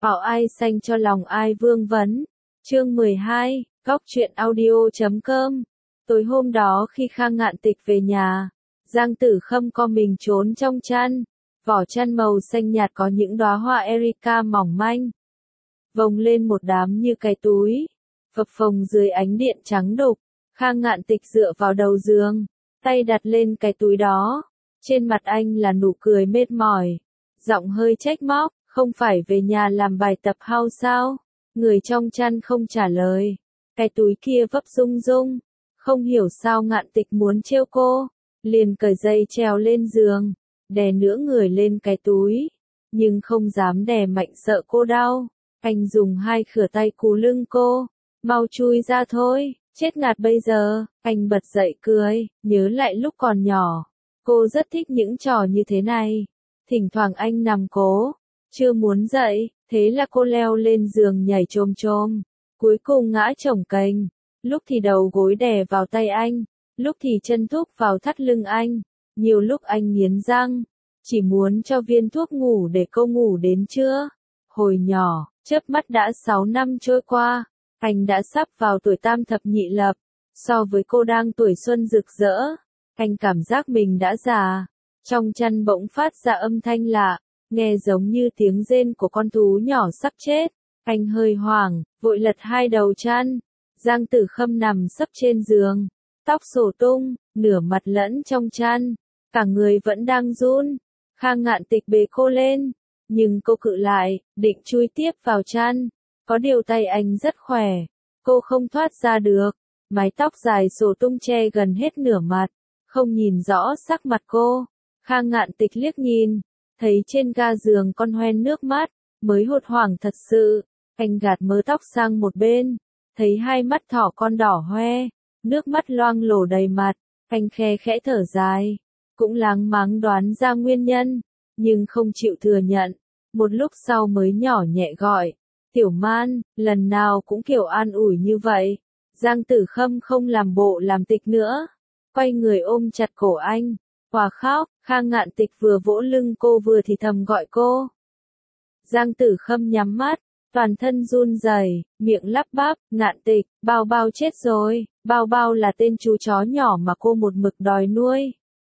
Bảo ai xanh cho lòng ai vương vấn. Chương 12, Góc truyện audio.com. Tối hôm đó khi Khang Ngạn Tịch về nhà, Giang Tử Khâm co mình trốn trong chăn. Vỏ chăn màu xanh nhạt có những đóa hoa Erica mỏng manh, vồng lên một đám như cái túi, phập phồng dưới ánh điện trắng đục. Khang Ngạn Tịch dựa vào đầu giường, tay đặt lên cái túi đó. Trên mặt anh là nụ cười mệt mỏi, giọng hơi trách móc, không phải về nhà làm bài tập house sao? Người trong chăn không trả lời. Cái túi kia vấp rung rung, không hiểu sao Ngạn Tịch muốn trêu cô, liền cởi dây trèo lên giường, đè nửa người lên cái túi, nhưng không dám đè mạnh sợ cô đau. Anh dùng hai khỉu tay cú lưng cô, mau chui ra thôi, chết ngạt bây giờ. Anh bật dậy cười, nhớ lại lúc còn nhỏ, cô rất thích những trò như thế này. Thỉnh thoảng anh nằm cố, chưa muốn dậy, thế là cô leo lên giường nhảy chồm chồm, cuối cùng ngã chồng kềnh, lúc thì đầu gối đè vào tay anh, lúc thì chân thúc vào thắt lưng anh. Nhiều lúc anh nghiến răng, chỉ muốn cho viên thuốc ngủ để cô ngủ đến trưa. Hồi nhỏ, chớp mắt đã 6 năm trôi qua, anh đã sắp vào tuổi tam thập nhị lập, so với cô đang tuổi xuân rực rỡ. Anh cảm giác mình đã già. Trong chăn bỗng phát ra âm thanh lạ, nghe giống như tiếng rên của con thú nhỏ sắp chết. Anh hơi hoảng, vội lật hai đầu chăn. Giang Tử Khâm nằm sấp trên giường, tóc xổ tung, nửa mặt lẫn trong chăn, cả người vẫn đang run. Khang Ngạn Tịch bế cô lên, nhưng cô cự lại, định chui tiếp vào chăn. Có điều tay anh rất khỏe, cô không thoát ra được. Mái tóc dài xổ tung che gần hết nửa mặt, không nhìn rõ sắc mặt cô. Khang Ngạn Tịch liếc nhìn, thấy trên ga giường con hoen nước mắt, mới hốt hoảng thật sự. Anh gạt mớ tóc sang một bên, thấy hai mắt thỏ con đỏ hoe, nước mắt loang lổ đầy mặt. Anh khe khẽ thở dài, cũng láng máng đoán ra nguyên nhân, nhưng không chịu thừa nhận. Một lúc sau mới nhỏ nhẹ gọi, Tiểu Man, lần nào cũng kiểu an ủi như vậy. Giang Tử Khâm không làm bộ làm tịch nữa, quay người ôm chặt cổ anh, hòa khóc. Khang Ngạn Tịch vừa vỗ lưng cô vừa thì thầm gọi cô. Giang Tử Khâm nhắm mắt, toàn thân run rẩy, miệng lắp bắp, Ngạn Tịch, Bao Bao chết rồi. Bao Bao là tên chú chó nhỏ mà cô một mực đòi nuôi.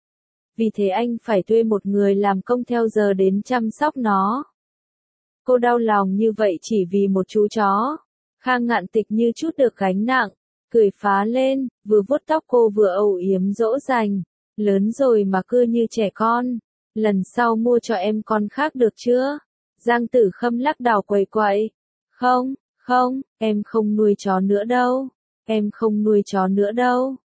Vì thế anh phải thuê một người làm công theo giờ đến chăm sóc nó. Cô đau lòng như vậy chỉ vì một chú chó. Khang Ngạn Tịch như chút được gánh nặng, cười phá lên, vừa vuốt tóc cô vừa âu yếm dỗ dành. Lớn rồi mà cứ như trẻ con, lần sau mua cho em con khác được chưa? Giang Tử Khâm lắc đầu quẩy quậy. Không, em không nuôi chó nữa đâu. Em không nuôi chó nữa đâu.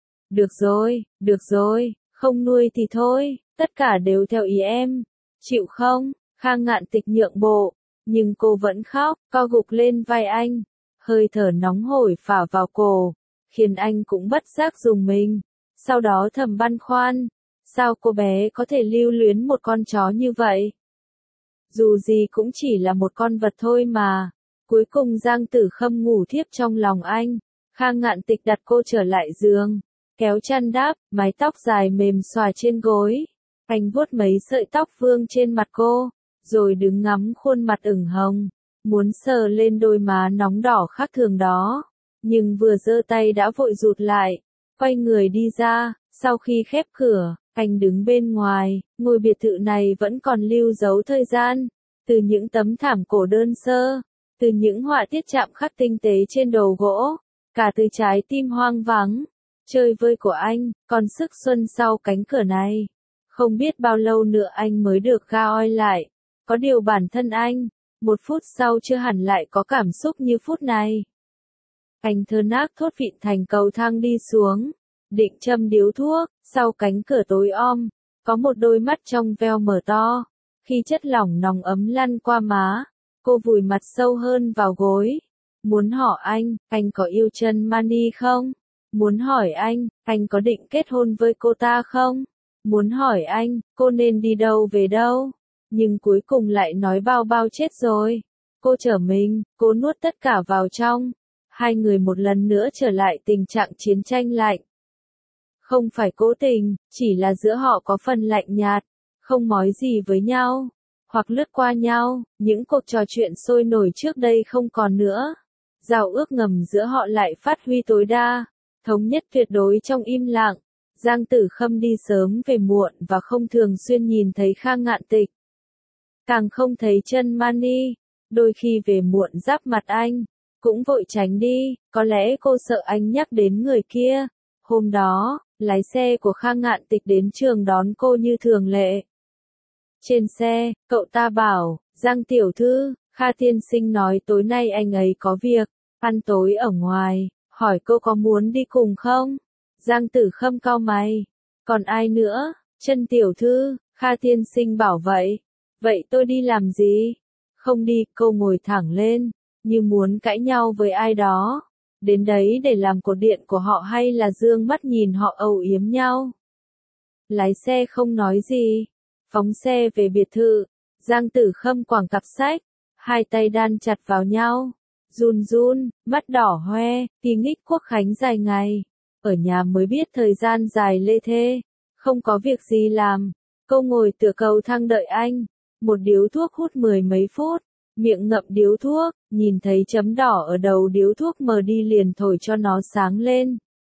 Được rồi, không nuôi thì thôi, tất cả đều theo ý em. Chịu không? Khang Ngạn Tịch nhượng bộ, nhưng cô vẫn khóc, co gục lên vai anh. Hơi thở nóng hổi phả vào cổ, khiến anh cũng bất giác rùng mình. Sau đó thầm băn khoăn, sao cô bé có thể lưu luyến một con chó như vậy? Dù gì cũng chỉ là một con vật thôi mà. Cuối cùng Giang Tử Khâm ngủ thiếp trong lòng anh. Khang Ngạn Tịch đặt cô trở lại giường, kéo chăn đắp, mái tóc dài mềm xòa trên gối. Anh vuốt mấy sợi tóc vương trên mặt cô, rồi đứng ngắm khuôn mặt ửng hồng, muốn sờ lên đôi má nóng đỏ khác thường đó. Nhưng vừa giơ tay đã vội rụt lại, quay người đi ra. Sau khi khép cửa, anh đứng bên ngoài. Ngôi biệt thự này vẫn còn lưu dấu thời gian, từ những tấm thảm cổ đơn sơ, từ những họa tiết chạm khắc tinh tế trên đầu gỗ, cả từ trái tim hoang vắng, chơi vơi của anh, còn sức xuân sau cánh cửa này. Không biết bao lâu nữa anh mới được ga oi lại. Có điều bản thân anh, một phút sau chưa hẳn lại có cảm xúc như phút này. Anh thơ nác thốt vịn thành cầu thang đi xuống, định châm điếu thuốc. Sau cánh cửa tối om, có một đôi mắt trong veo mở to. Khi chất lỏng nóng ấm lăn qua má, cô vùi mặt sâu hơn vào gối. Muốn hỏi anh có yêu Trần Mani không? Muốn hỏi anh có định kết hôn với cô ta không? Muốn hỏi anh, cô nên đi đâu về đâu? Nhưng cuối cùng lại nói Bao Bao chết rồi. Cô trở mình, cố nuốt tất cả vào trong. Hai người một lần nữa trở lại tình trạng chiến tranh lạnh. Không phải cố tình, chỉ là giữa họ có phần lạnh nhạt, không nói gì với nhau. hoặc lướt qua nhau, những cuộc trò chuyện sôi nổi trước đây không còn nữa. Giao ước ngầm giữa họ lại phát huy tối đa, thống nhất tuyệt đối trong im lặng. Giang Tử Khâm đi sớm về muộn và không thường xuyên nhìn thấy Khang Ngạn Tịch. Càng không thấy Trân Mani, đôi khi về muộn giáp mặt anh, cũng vội tránh đi, có lẽ cô sợ anh nhắc đến người kia. Hôm đó, lái xe của Khang Ngạn Tịch đến trường đón cô như thường lệ. Trên xe, cậu ta bảo, Giang tiểu thư, Kha tiên sinh nói tối nay anh ấy có việc, ăn tối ở ngoài, hỏi cô có muốn đi cùng không? Giang Tử Khâm cau mày. Còn ai nữa? Trân tiểu thư, Kha tiên sinh bảo vậy. Vậy tôi đi làm gì? Không đi, cô ngồi thẳng lên, như muốn cãi nhau với ai đó. Đến đấy để làm cột điện của họ hay là dương mắt nhìn họ âu yếm nhau? Lái xe không nói gì, phóng xe về biệt thự. Giang Tử Khâm quàng cặp sách, hai tay đan chặt vào nhau, run run, mắt đỏ hoe, kỳ nghích Quốc khánh dài ngày. Ở nhà mới biết thời gian dài lê thê, không có việc gì làm. Cô ngồi tựa cầu thang đợi anh, một điếu thuốc hút mười mấy phút, miệng ngậm điếu thuốc, nhìn thấy chấm đỏ ở đầu điếu thuốc mờ đi liền thổi cho nó sáng lên.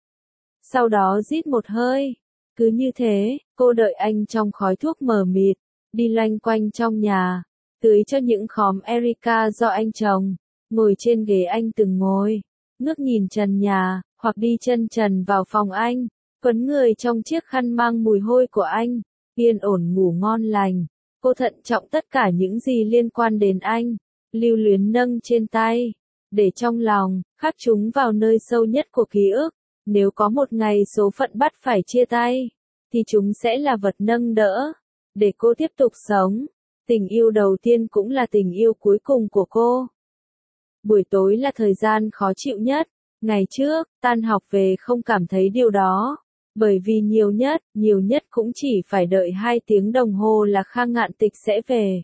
Sau đó rít một hơi. Cứ như thế, cô đợi anh trong khói thuốc mờ mịt, đi loanh quanh trong nhà, tưới cho những khóm Erica do anh trồng, ngồi trên ghế anh từng ngồi, ngước nhìn trần nhà, hoặc đi chân trần vào phòng anh, quấn người trong chiếc khăn mang mùi hôi của anh, yên ổn ngủ ngon lành. Cô thận trọng tất cả những gì liên quan đến anh, lưu luyến nâng trên tay, để trong lòng, khắc chúng vào nơi sâu nhất của ký ức. Nếu có một ngày số phận bắt phải chia tay, thì chúng sẽ là vật nâng đỡ, để cô tiếp tục sống. Tình yêu đầu tiên cũng là tình yêu cuối cùng của cô. Buổi tối là thời gian khó chịu nhất. Ngày trước, tan học về không cảm thấy điều đó. Bởi vì nhiều nhất cũng chỉ phải đợi 2 tiếng đồng hồ là Khang Ngạn Tịch sẽ về.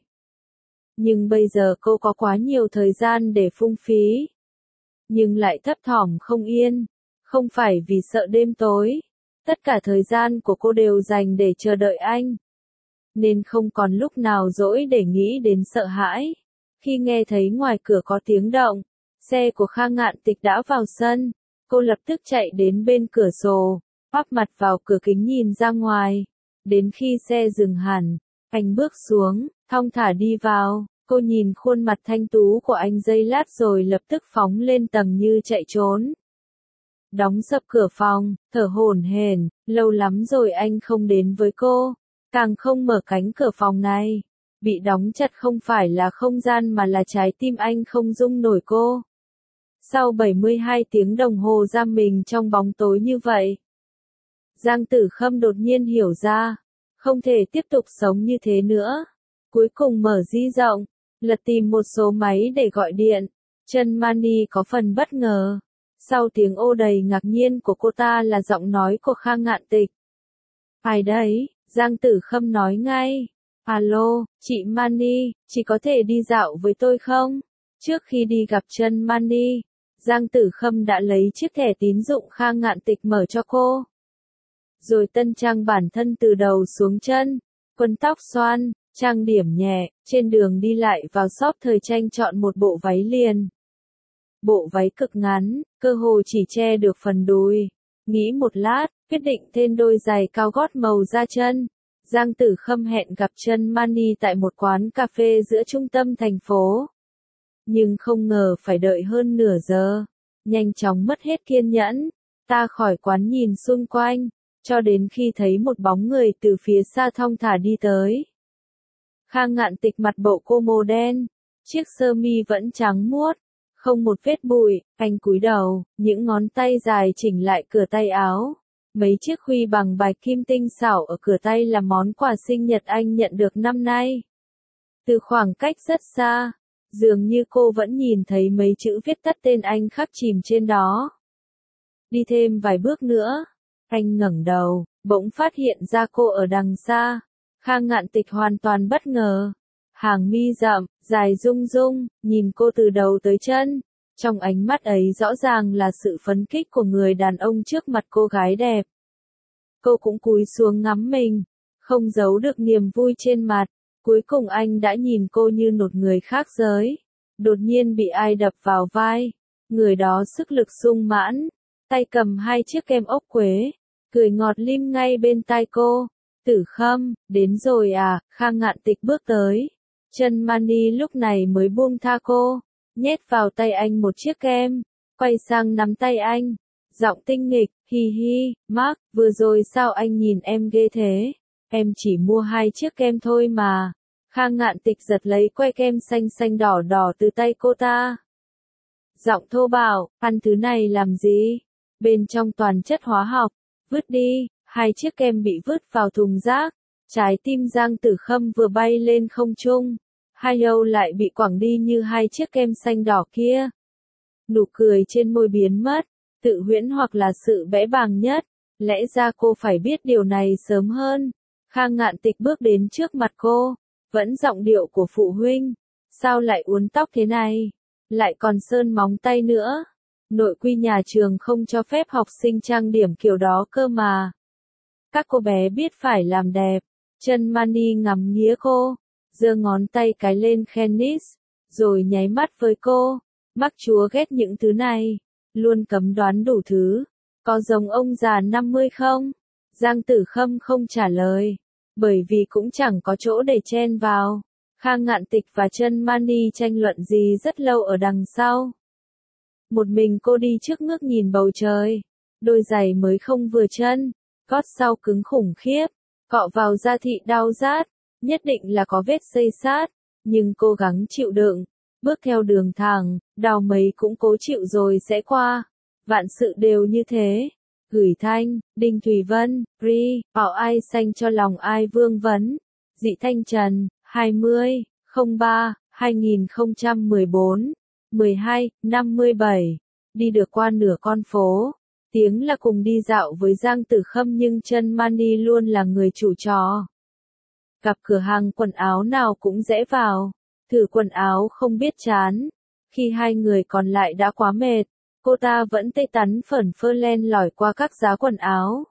Nhưng bây giờ cô có quá nhiều thời gian để phung phí. Nhưng lại thấp thỏm không yên. Không phải vì sợ đêm tối. Tất cả thời gian của cô đều dành để chờ đợi anh. Nên không còn lúc nào rỗi để nghĩ đến sợ hãi. Khi nghe thấy ngoài cửa có tiếng động, xe của Khang Ngạn Tịch đã vào sân. Cô lập tức chạy đến bên cửa sổ, áp mặt vào cửa kính nhìn ra ngoài. Đến khi xe dừng hẳn, anh bước xuống, thong thả đi vào. Cô nhìn khuôn mặt thanh tú của anh giây lát rồi lập tức phóng lên tầng như chạy trốn. Đóng sập cửa phòng, thở hổn hển, lâu lắm rồi anh không đến với cô, càng không mở cánh cửa phòng này. Bị đóng chặt không phải là không gian mà là trái tim anh không dung nổi cô. Sau 72 tiếng đồng hồ giam mình trong bóng tối như vậy, Giang Tử Khâm đột nhiên hiểu ra, không thể tiếp tục sống như thế nữa. Cuối cùng mở di động, lật tìm một số máy để gọi điện. Trân Mani có phần bất ngờ. Sau tiếng ô đầy ngạc nhiên của cô ta là giọng nói của Khang Ngạn Tịch. Ai đấy? Giang Tử Khâm nói ngay. Alo, chị Mani, chị có thể đi dạo với tôi không? Trước khi đi gặp Trân Mani, Giang Tử Khâm đã lấy chiếc thẻ tín dụng Khang Ngạn Tịch mở cho cô. Rồi tân trang bản thân từ đầu xuống chân, quần tóc xoăn, trang điểm nhẹ, trên đường đi lại vào shop thời trang chọn một bộ váy liền. Bộ váy cực ngắn, cơ hồ chỉ che được phần đùi. Nghĩ một lát, quyết định thêm đôi giày cao gót màu da chân. Giang Tử Khâm hẹn gặp Trân Mani tại một quán cà phê giữa trung tâm thành phố. Nhưng không ngờ phải đợi hơn nửa giờ. Nhanh chóng mất hết kiên nhẫn. Ta khỏi quán nhìn xung quanh, cho đến khi thấy một bóng người từ phía xa thong thả đi tới. Khang Ngạn Tịch mặt bộ cô màu đen, chiếc sơ mi vẫn trắng muốt, không một vết bụi, anh cúi đầu, những ngón tay dài chỉnh lại cửa tay áo. Mấy chiếc khuy bằng bạch kim tinh xảo ở cửa tay là món quà sinh nhật anh nhận được năm nay. Từ khoảng cách rất xa, dường như cô vẫn nhìn thấy mấy chữ viết tắt tên anh khắc chìm trên đó. Đi thêm vài bước nữa, anh ngẩng đầu, bỗng phát hiện ra cô ở đằng xa. Khang Ngạn Tịch hoàn toàn bất ngờ. Hàng mi rậm, dài rung rung, nhìn cô từ đầu tới chân. Trong ánh mắt ấy rõ ràng là sự phấn khích của người đàn ông trước mặt cô gái đẹp. Cô cũng cúi xuống ngắm mình, không giấu được niềm vui trên mặt. Cuối cùng anh đã nhìn cô như một người khác giới. Đột nhiên bị ai đập vào vai. Người đó sức lực sung mãn, tay cầm 2 chiếc kem ốc quế, cười ngọt lim ngay bên tai cô. Tử Khâm, đến rồi à? Khang Ngạn Tịch bước tới. Trần Mani lúc này mới buông tha cô, nhét vào tay anh một chiếc kem, quay sang nắm tay anh. Giọng tinh nghịch, hi hi, Mark, vừa rồi sao anh nhìn em ghê thế? Em chỉ mua 2 chiếc kem thôi mà. Khang Ngạn Tịch giật lấy que kem xanh xanh đỏ đỏ từ tay cô ta. Giọng thô bạo, ăn thứ này làm gì? Bên trong toàn chất hóa học, vứt đi. 2 chiếc kem bị vứt vào thùng rác. Trái tim Giang Tử Khâm vừa bay lên không trung, hai đầu lại bị quẳng đi như 2 chiếc kem xanh đỏ kia. Nụ cười trên môi biến mất, tự huyễn hoặc là sự bẽ bàng nhất. Lẽ ra cô phải biết điều này sớm hơn. Khang Ngạn Tịch bước đến trước mặt cô, vẫn giọng điệu của phụ huynh. Sao lại uốn tóc thế này? Lại còn sơn móng tay nữa. Nội quy nhà trường không cho phép học sinh trang điểm kiểu đó cơ mà. Các cô bé biết phải làm đẹp. Trần Mani ngắm nghía cô, giơ ngón tay cái lên Khenis, rồi nháy mắt với cô. Bác chúa ghét những thứ này, luôn cấm đoán đủ thứ. Có giống ông già 50 không? Giang Tử Khâm không trả lời, bởi vì cũng chẳng có chỗ để chen vào. Khang Ngạn Tịch và Trần Mani tranh luận gì rất lâu ở đằng sau. Một mình cô đi trước ngước nhìn bầu trời, đôi giày mới không vừa chân, gót sau cứng khủng khiếp, cọ vào da thịt đau rát, nhất định là có vết xây sát, nhưng cố gắng chịu đựng, bước theo đường thẳng, đau mấy cũng cố chịu rồi sẽ qua. Vạn sự đều như thế. Gửi Thanh, Đinh Thùy Vân, Ri, bảo ai xanh cho lòng ai vương vấn. Dị Thanh Trần, 20/03/2014, 12/57. Đi được qua nửa con phố. Tiếng là cùng đi dạo với Giang Tử Khâm nhưng Trần Mani luôn là người chủ trò. Gặp cửa hàng quần áo nào cũng rẽ vào, thử quần áo không biết chán. Khi hai người còn lại đã quá mệt, cô ta vẫn tê tắn phởn phơ len lỏi qua các giá quần áo.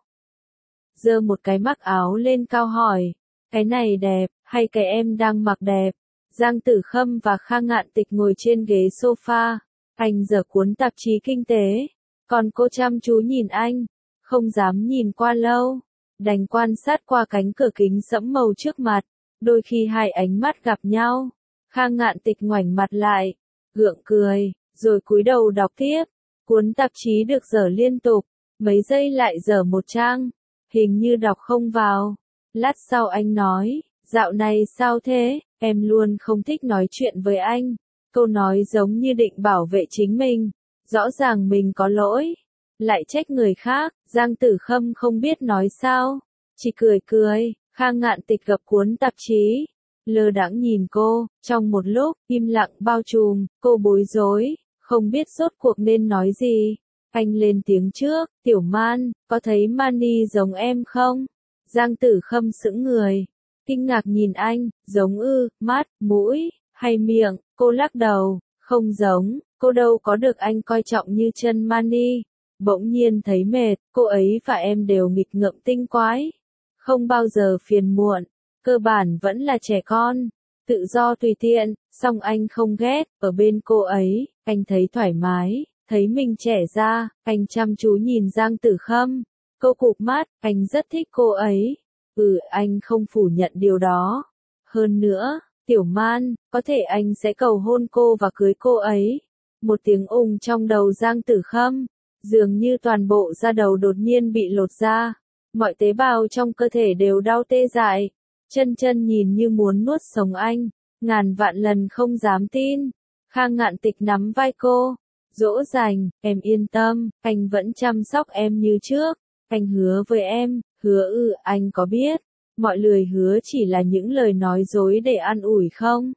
Giơ một cái mắc áo lên cao hỏi, cái này đẹp, hay cái em đang mặc đẹp? Giang Tử Khâm và Khang Ngạn Tịch ngồi trên ghế sofa, anh giở cuốn tạp chí kinh tế, còn cô chăm chú nhìn anh, không dám nhìn qua lâu, đành quan sát qua cánh cửa kính sẫm màu trước mặt. Đôi khi hai ánh mắt gặp nhau, Khang Ngạn Tịch ngoảnh mặt lại, gượng cười, rồi cúi đầu đọc tiếp. Cuốn tạp chí được dở liên tục, mấy giây lại dở một trang, hình như đọc không vào. Lát sau anh nói, dạo này sao thế, em luôn không thích nói chuyện với anh. Câu nói giống như định bảo vệ chính mình, rõ ràng mình có lỗi, lại trách người khác. Giang Tử Khâm không biết nói sao, chỉ cười cười. Khang Ngạn Tịch gập cuốn tạp chí, lơ đãng nhìn cô, trong một lúc, im lặng bao trùm, cô bối rối, không biết rốt cuộc nên nói gì. Anh lên tiếng trước, Tiểu Man, có thấy Mani giống em không? Giang Tử Khâm sững người, kinh ngạc nhìn anh, giống ư, mắt, mũi, hay miệng? Cô lắc đầu, không giống, cô đâu có được anh coi trọng như Trần Mani. Bỗng nhiên thấy mệt, cô ấy và em đều nghịch ngợm tinh quái, không bao giờ phiền muộn, cơ bản vẫn là trẻ con, tự do tùy tiện. Song anh không ghét, ở bên cô ấy, anh thấy thoải mái, thấy mình trẻ ra. Anh chăm chú nhìn Giang Tử Khâm, cô cụp mắt, anh rất thích cô ấy. Anh không phủ nhận điều đó. Hơn nữa, Tiểu Man, có thể anh sẽ cầu hôn cô và cưới cô ấy. Một tiếng ùng trong đầu Giang Tử Khâm, dường như toàn bộ da đầu đột nhiên bị lột ra, mọi tế bào trong cơ thể đều đau tê dại. Chân nhìn như muốn nuốt sống anh, ngàn vạn lần không dám tin. Khang Ngạn Tịch nắm vai cô, dỗ dành, em yên tâm, anh vẫn chăm sóc em như trước. Anh hứa với em, hứa anh có biết, mọi lời hứa chỉ là những lời nói dối để an ủi không?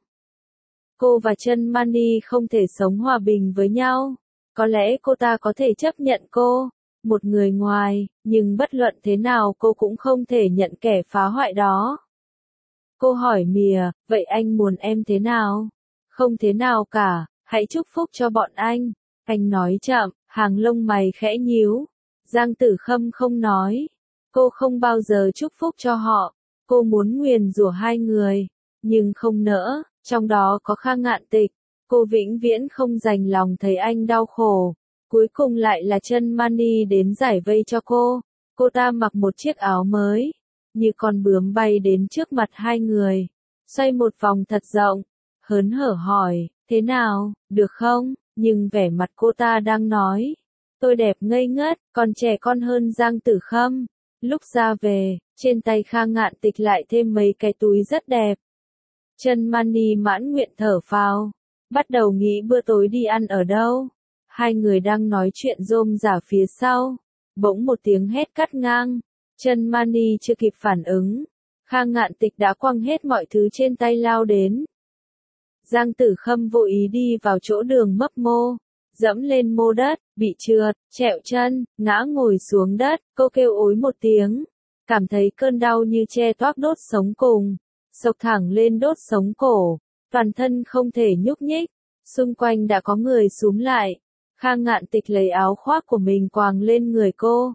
Cô và Trần Mani không thể sống hòa bình với nhau. Có lẽ cô ta có thể chấp nhận cô, một người ngoài, nhưng bất luận thế nào cô cũng không thể nhận kẻ phá hoại đó. Cô hỏi mỉa, vậy anh muốn em thế nào? Không thế nào cả, hãy chúc phúc cho bọn anh. Anh nói chậm, hàng lông mày khẽ nhíu. Giang Tử Khâm không nói. Cô không bao giờ chúc phúc cho họ. Cô muốn nguyền rủa hai người. nhưng không nỡ, trong đó có Kha Ngạn Tịch. Cô vĩnh viễn không dành lòng thấy anh đau khổ. Cuối cùng lại là Chân Mani đến giải vây cho cô. Cô ta mặc một chiếc áo mới, như con bướm bay đến trước mặt hai người, xoay một vòng thật rộng, hớn hở hỏi, thế nào, được không? Nhưng vẻ mặt cô ta đang nói, tôi đẹp ngây ngất, còn trẻ con hơn Giang Tử Khâm. Lúc ra về, trên tay Kha Ngạn Tịch lại thêm mấy cái túi rất đẹp. Chân Mani mãn nguyện thở phào, bắt đầu nghĩ bữa tối đi ăn ở đâu. Hai người đang nói chuyện rôm rả phía sau, bỗng một tiếng hét cắt ngang. Chân Mani chưa kịp phản ứng, Kha Ngạn Tịch đã quăng hết mọi thứ trên tay lao đến. Giang Tử Khâm vô ý đi vào chỗ đường mấp mô, dẫm lên mô đất, bị trượt, trẹo chân, ngã ngồi xuống đất, cô kêu ối một tiếng, cảm thấy cơn đau như che toác đốt sống cùng, xộc thẳng lên đốt sống cổ, toàn thân không thể nhúc nhích, xung quanh đã có người xúm lại. Kha Ngạn Tịch lấy áo khoác của mình quàng lên người cô,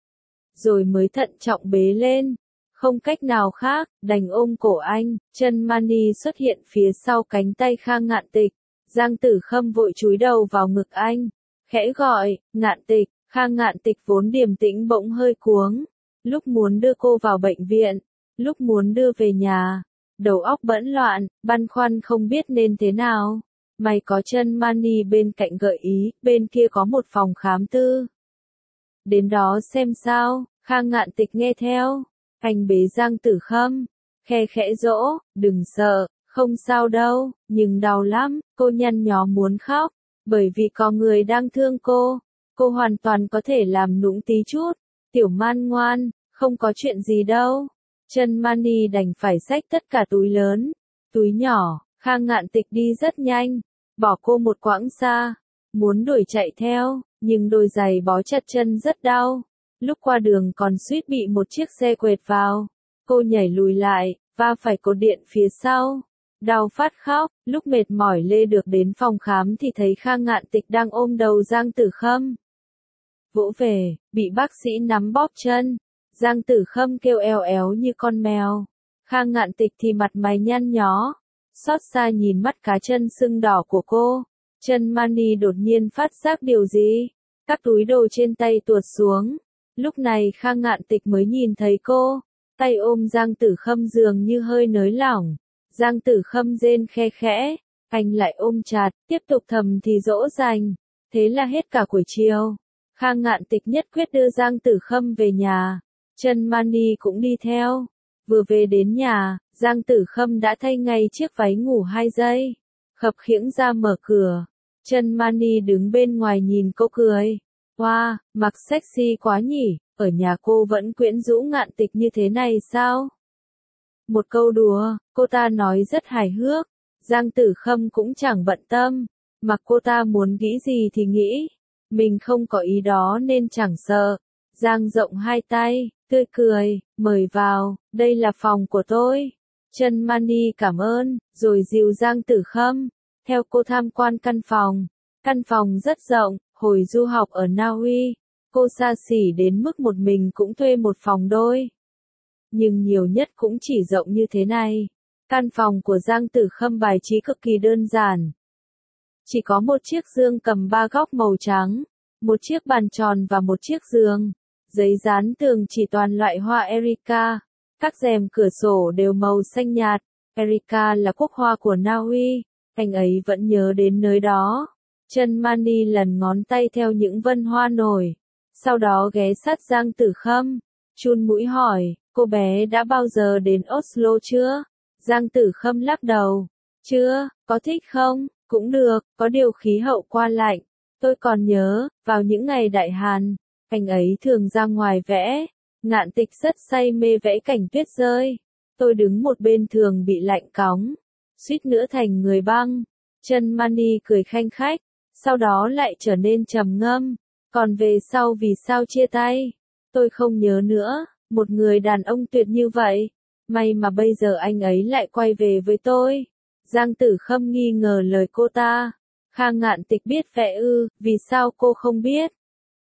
rồi mới thận trọng bế lên, không cách nào khác, đành ôm cổ anh. Chân Mani xuất hiện phía sau cánh tay Kha Ngạn Tịch, Giang Tử Khâm vội chúi đầu vào ngực anh, khẽ gọi, Ngạn Tịch. Kha Ngạn Tịch vốn điềm tĩnh bỗng hơi cuống, lúc muốn đưa cô vào bệnh viện, lúc muốn đưa về nhà, đầu óc bẫn loạn, băn khoăn không biết nên thế nào. May có Chân Mani bên cạnh gợi ý, bên kia có một phòng khám tư. Đến đó xem sao. Kha Ngạn Tịch nghe theo. Anh bế Giang Tử Khâm, khe khẽ dỗ, đừng sợ, không sao đâu, nhưng đau lắm. Cô nhăn nhó muốn khóc, bởi vì có người đang thương cô. Cô hoàn toàn có thể làm nũng tí chút. Tiểu Man ngoan, không có chuyện gì đâu. Chân Mani đành phải xách tất cả túi lớn, túi nhỏ. Kha Ngạn Tịch đi rất nhanh, bỏ cô một quãng xa, muốn đuổi chạy theo, nhưng đôi giày bó chặt chân rất đau. Lúc qua đường còn suýt bị một chiếc xe quẹt vào. Cô nhảy lùi lại, va phải cột điện phía sau. Đau phát khóc, lúc mệt mỏi lê được đến phòng khám thì thấy Kha Ngạn Tịch đang ôm đầu Giang Tử Khâm. Vỗ về, bị bác sĩ nắm bóp chân. Giang Tử Khâm kêu eo éo như con mèo. Kha Ngạn Tịch thì mặt mày nhăn nhó, xót xa nhìn mắt cá chân sưng đỏ của cô. Chân Mani đột nhiên phát giác điều gì. Các túi đồ trên tay tuột xuống. Lúc này Kha Ngạn Tịch mới nhìn thấy cô. Tay ôm Giang Tử Khâm dường như hơi nới lỏng. Giang Tử Khâm rên khe khẽ. Anh lại ôm chặt, tiếp tục thầm thì dỗ dành. Thế là hết cả buổi chiều. Kha Ngạn Tịch nhất quyết đưa Giang Tử Khâm về nhà. Chân Mani cũng đi theo. Vừa về đến nhà, Giang Tử Khâm đã thay ngay chiếc váy ngủ 2 giây. Khập khiễng ra mở cửa. Chân Mani đứng bên ngoài nhìn cô cười. Wow, mặc sexy quá nhỉ, ở nhà cô vẫn quyến rũ Ngạn Tịch như thế này sao? Một câu đùa, cô ta nói rất hài hước. Giang Tử Khâm cũng chẳng bận tâm, mặc cô ta muốn nghĩ gì thì nghĩ. Mình không có ý đó nên chẳng sợ. Giang rộng hai tay, tươi cười, mời vào, đây là phòng của tôi. Chân Mani cảm ơn, rồi dìu Giang Tử Khâm theo cô tham quan căn phòng. Căn phòng rất rộng, hồi du học ở Na Uy, cô xa xỉ đến mức một mình cũng thuê một phòng đôi. Nhưng nhiều nhất cũng chỉ rộng như thế này. Căn phòng của Giang Tử Khâm bài trí cực kỳ đơn giản. Chỉ có một chiếc giường cầm 3 góc màu trắng, một chiếc bàn tròn và một chiếc giường. Giấy dán tường chỉ toàn loại hoa Erica. Các rèm cửa sổ đều màu xanh nhạt. Erica là quốc hoa của Na Uy. Anh ấy vẫn nhớ đến nơi đó. Chân Mani lần ngón tay theo những vân hoa nổi. Sau đó ghé sát Giang Tử Khâm. Chun mũi hỏi, cô bé đã bao giờ đến Oslo chưa? Giang Tử Khâm lắc đầu. Chưa, có thích không? Cũng được, có điều khí hậu qua lạnh. Tôi còn nhớ, vào những ngày Đại Hàn, anh ấy thường ra ngoài vẽ. Ngạn Tịch rất say mê vẽ cảnh tuyết rơi. Tôi đứng một bên thường bị lạnh cóng, suýt nữa thành người băng. Chân Mani cười khanh khách, sau đó lại trở nên trầm ngâm. Còn về sau vì sao chia tay? Tôi không nhớ nữa, một người đàn ông tuyệt như vậy. May mà bây giờ anh ấy lại quay về với tôi. Giang Tử Khâm nghi ngờ lời cô ta. Kha Ngạn Tịch biết vẽ ư, vì sao cô không biết?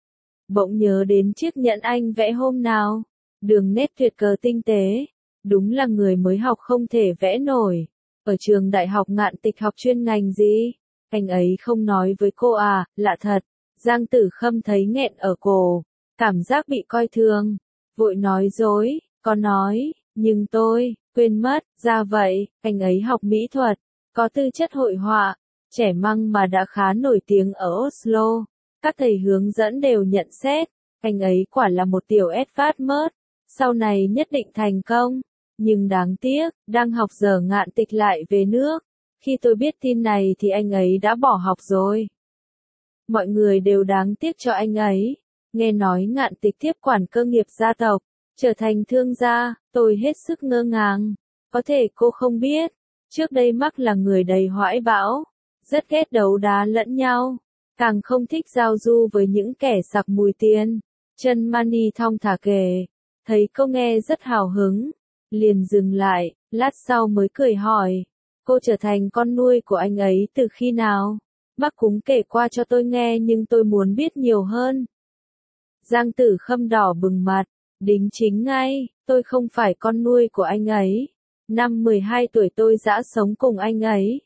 Bỗng nhớ đến chiếc nhẫn anh vẽ hôm nào. Đường nét tuyệt cờ tinh tế. Đúng là người mới học không thể vẽ nổi. Ở trường đại học Ngạn Tịch học chuyên ngành gì? Anh ấy không nói với cô à, lạ thật. Giang Tử Khâm thấy nghẹn ở cổ, cảm giác bị coi thường, vội nói dối, có nói, nhưng tôi, quên mất, ra vậy, anh ấy học mỹ thuật, có tư chất hội họa, trẻ măng mà đã khá nổi tiếng ở Oslo. Các thầy hướng dẫn đều nhận xét, anh ấy quả là một tiểu Edvard, sau này nhất định thành công. Nhưng đáng tiếc, đang học giờ Ngạn Tịch lại về nước. Khi tôi biết tin này thì anh ấy đã bỏ học rồi. Mọi người đều đáng tiếc cho anh ấy. Nghe nói Ngạn Tịch tiếp quản cơ nghiệp gia tộc, trở thành thương gia, tôi hết sức ngơ ngàng. Có thể cô không biết, trước đây Mark là người đầy hoãi bão, rất ghét đấu đá lẫn nhau, càng không thích giao du với những kẻ sặc mùi tiền. Chân Mani thong thả kể, thấy cô nghe rất hào hứng, liền dừng lại, lát sau mới cười hỏi, cô trở thành con nuôi của anh ấy từ khi nào? Mark cũng kể qua cho tôi nghe nhưng tôi muốn biết nhiều hơn. Giang Tử Khâm đỏ bừng mặt, đính chính ngay, tôi không phải con nuôi của anh ấy. Năm 12 tuổi tôi dã sống cùng anh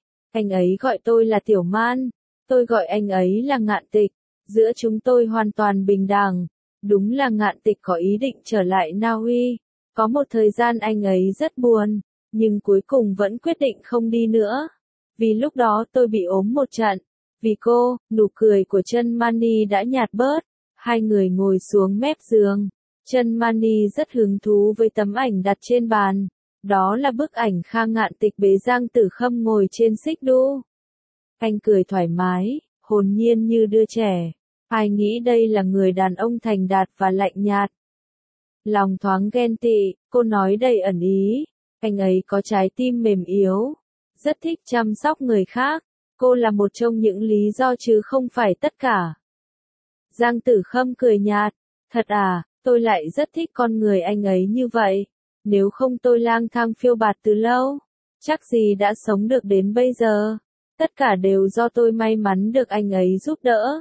ấy gọi tôi là Tiểu Man, tôi gọi anh ấy là Ngạn Tịch, giữa chúng tôi hoàn toàn bình đẳng. Đúng là Ngạn Tịch có ý định trở lại Na Uy, có một thời gian anh ấy rất buồn, nhưng cuối cùng vẫn quyết định không đi nữa. Vì lúc đó tôi bị ốm một trận. Vì cô, nụ cười của Chân Mani đã nhạt bớt. Hai người ngồi xuống mép giường. Chân Mani rất hứng thú với tấm ảnh đặt trên bàn. Đó là bức ảnh Khang Ngạn Tịch bế Giang Tử Khâm ngồi trên xích đu. Anh cười thoải mái, hồn nhiên như đứa trẻ. Ai nghĩ đây là người đàn ông thành đạt và lạnh nhạt. Lòng thoáng ghen tị, cô nói đầy ẩn ý. Anh ấy có trái tim mềm yếu, rất thích chăm sóc người khác. Cô là một trong những lý do chứ không phải tất cả. Giang Tử Khâm cười nhạt, thật à, tôi lại rất thích con người anh ấy như vậy. Nếu không tôi lang thang phiêu bạt từ lâu, chắc gì đã sống được đến bây giờ. Tất cả đều do tôi may mắn được anh ấy giúp đỡ.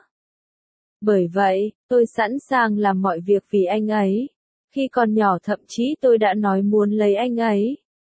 Bởi vậy, tôi sẵn sàng làm mọi việc vì anh ấy. Khi còn nhỏ thậm chí tôi đã nói muốn lấy anh ấy.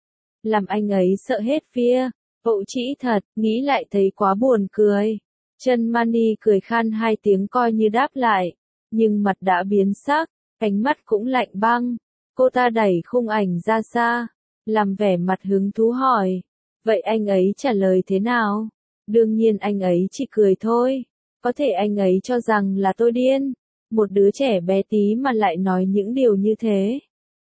Làm anh ấy sợ hết vía. Vậu trĩ thật, nghĩ lại thấy quá buồn cười. Chân Mani cười khan hai tiếng coi như đáp lại. Nhưng mặt đã biến sắc, ánh mắt cũng lạnh băng. Cô ta đẩy khung ảnh ra xa, làm vẻ mặt hứng thú hỏi. Vậy anh ấy trả lời thế nào? Đương nhiên anh ấy chỉ cười thôi. Có thể anh ấy cho rằng là tôi điên. Một đứa trẻ bé tí mà lại nói những điều như thế.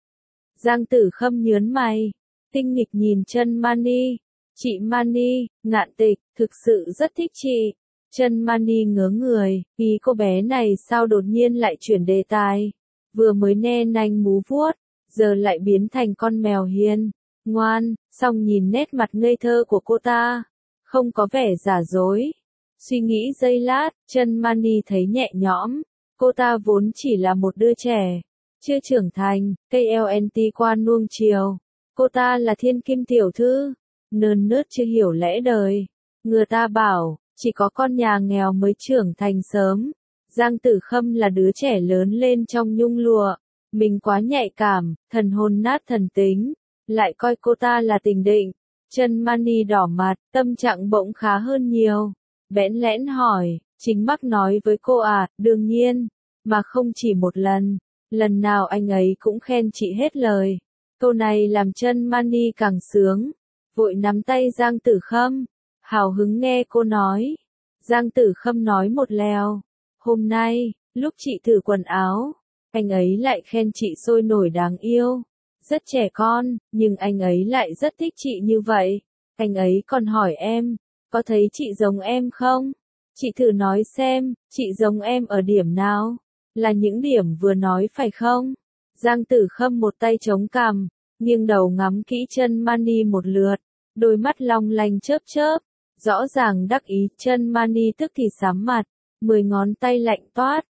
Giang Tử Khâm nhớn mày, tinh nghịch nhìn Chân Mani. Chị Mani, Ngạn Tịch, thực sự rất thích chị. Chân Mani ngớ người, ý cô bé này sao đột nhiên lại chuyển đề tài. Vừa mới nhe nanh múa vuốt, giờ lại biến thành con mèo hiền, ngoan, xong nhìn nét mặt ngây thơ của cô ta. Không có vẻ giả dối. Suy nghĩ giây lát, Chân Mani thấy nhẹ nhõm. Cô ta vốn chỉ là một đứa trẻ, chưa trưởng thành, KLNT qua nuông chiều. Cô ta là thiên kim tiểu thư, nơn nớt chưa hiểu lẽ đời. Người ta bảo, chỉ có con nhà nghèo mới trưởng thành sớm. Giang Tử Khâm là đứa trẻ lớn lên trong nhung lụa. Mình quá nhạy cảm, thần hồn nát thần tính. Lại coi cô ta là tình địch. Chân Mani đỏ mặt, tâm trạng bỗng khá hơn nhiều. Bẽn lẽn hỏi, chính Mark nói với cô à, đương nhiên. Mà không chỉ một lần. Lần nào anh ấy cũng khen chị hết lời. Câu này làm Chân Mani càng sướng. Vội nắm tay Giang Tử Khâm, hào hứng nghe cô nói. Giang Tử Khâm nói một lèo. Hôm nay, lúc chị thử quần áo, anh ấy lại khen chị sôi nổi đáng yêu. Rất trẻ con, nhưng anh ấy lại rất thích chị như vậy. Anh ấy còn hỏi em, có thấy chị giống em không? Chị thử nói xem, chị giống em ở điểm nào? Là những điểm vừa nói phải không? Giang Tử Khâm một tay chống cằm, nghiêng đầu ngắm kỹ Chân Mani một lượt, đôi mắt long lanh chớp chớp, rõ ràng đắc ý. Chân Mani tức thì sám mặt, 10 ngón tay lạnh toát,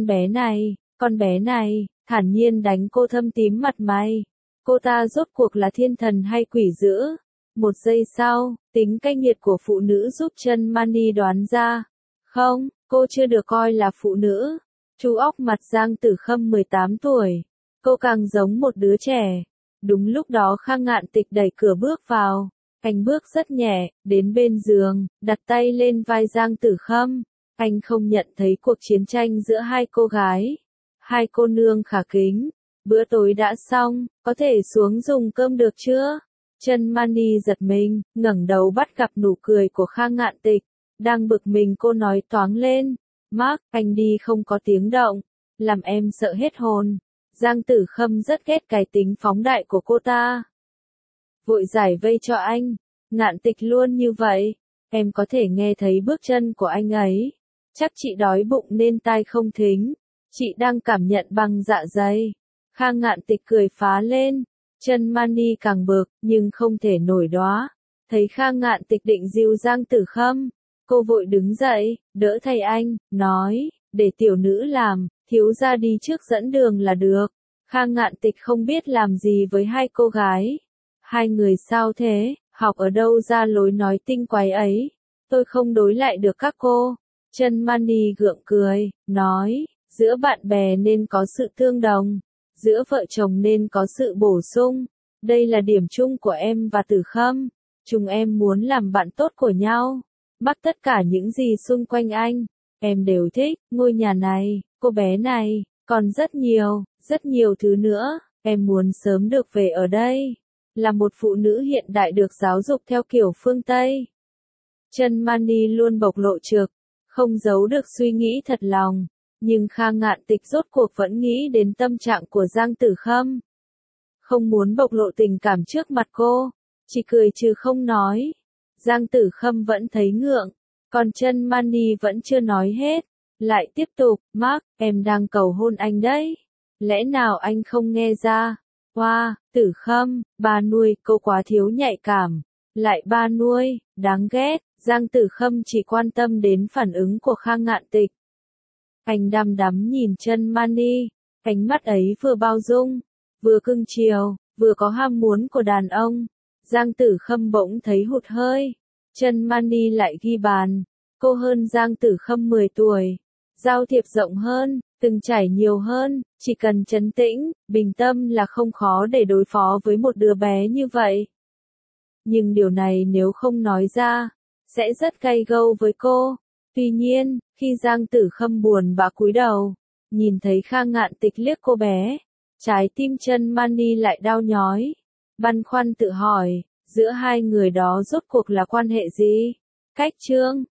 con bé này, thản nhiên đánh cô thâm tím mặt mày. Cô ta rốt cuộc là thiên thần hay quỷ dữ? Một giây sau, tính cay nghiệt của phụ nữ giúp Chân Mani đoán ra. Không, cô chưa được coi là phụ nữ. Chú óc mặt Giang Tử Khâm 18 tuổi. Cô càng giống một đứa trẻ. Đúng lúc đó Khang Ngạn Tịch đẩy cửa bước vào. Anh bước rất nhẹ, đến bên giường, đặt tay lên vai Giang Tử Khâm. Anh không nhận thấy cuộc chiến tranh giữa hai cô gái. Hai cô nương khả kính. Bữa tối đã xong, có thể xuống dùng cơm được chưa? Trần Mani giật mình, ngẩng đầu bắt gặp nụ cười của Kha Ngạn Tịch. Đang bực mình cô nói toáng lên. Mark, anh đi không có tiếng động. Làm em sợ hết hồn. Giang Tử Khâm rất ghét cái tính phóng đại của cô ta. Vội giải vây cho anh. Ngạn Tịch luôn như vậy. Em có thể nghe thấy bước chân của anh ấy. Chắc chị đói bụng nên tai không thính. Chị đang cảm nhận bằng dạ dày. Kha Ngạn Tịch cười phá lên. Trần Mani càng bực, nhưng không thể nổi đoá. Thấy Kha Ngạn Tịch định dìu Giang Tử Khâm. Cô vội đứng dậy, đỡ thay anh, nói, để tiểu nữ làm, thiếu gia đi trước dẫn đường là được. Kha Ngạn Tịch không biết làm gì với hai cô gái. Hai người sao thế, học ở đâu ra lối nói tinh quái ấy. Tôi không đối lại được các cô. Trần Mani gượng cười, nói, giữa bạn bè nên có sự tương đồng. Giữa vợ chồng nên có sự bổ sung. Đây là điểm chung của em và Tử Khâm. Chúng em muốn làm bạn tốt của nhau. Bắt tất cả những gì xung quanh anh. Em đều thích, ngôi nhà này, cô bé này, còn rất nhiều thứ nữa. Em muốn sớm được về ở đây. Là một phụ nữ hiện đại được giáo dục theo kiểu phương Tây. Trần Mani luôn bộc lộ trực, không giấu được suy nghĩ thật lòng. Nhưng Kha Ngạn Tịch rốt cuộc vẫn nghĩ đến tâm trạng của Giang Tử Khâm. Không muốn bộc lộ tình cảm trước mặt cô, chỉ cười chứ không nói. Giang Tử Khâm vẫn thấy ngượng, còn Trần Mani vẫn chưa nói hết. Lại tiếp tục, Mark, em đang cầu hôn anh đấy. Lẽ nào anh không nghe ra? Wow, Tử Khâm, ba nuôi, cô quá thiếu nhạy cảm. Lại ba nuôi, đáng ghét. Giang Tử Khâm chỉ quan tâm đến phản ứng của Kha Ngạn Tịch. Anh đăm đắm nhìn Trần Mani, ánh mắt ấy vừa bao dung, vừa cưng chiều, vừa có ham muốn của đàn ông. Giang Tử Khâm bỗng thấy hụt hơi. Trần Mani lại ghi bàn, cô hơn Giang Tử Khâm 10 tuổi, giao thiệp rộng hơn, từng trải nhiều hơn, chỉ cần trấn tĩnh, bình tâm là không khó để đối phó với một đứa bé như vậy. Nhưng điều này nếu không nói ra, sẽ rất gay gâu với cô. Tuy nhiên, khi Giang Tử Khâm buồn bã cúi đầu, nhìn thấy Kha Ngạn Tịch liếc cô bé, trái tim Trần Mani lại đau nhói. Băn khoăn tự hỏi, giữa hai người đó rốt cuộc là quan hệ gì? Cách chương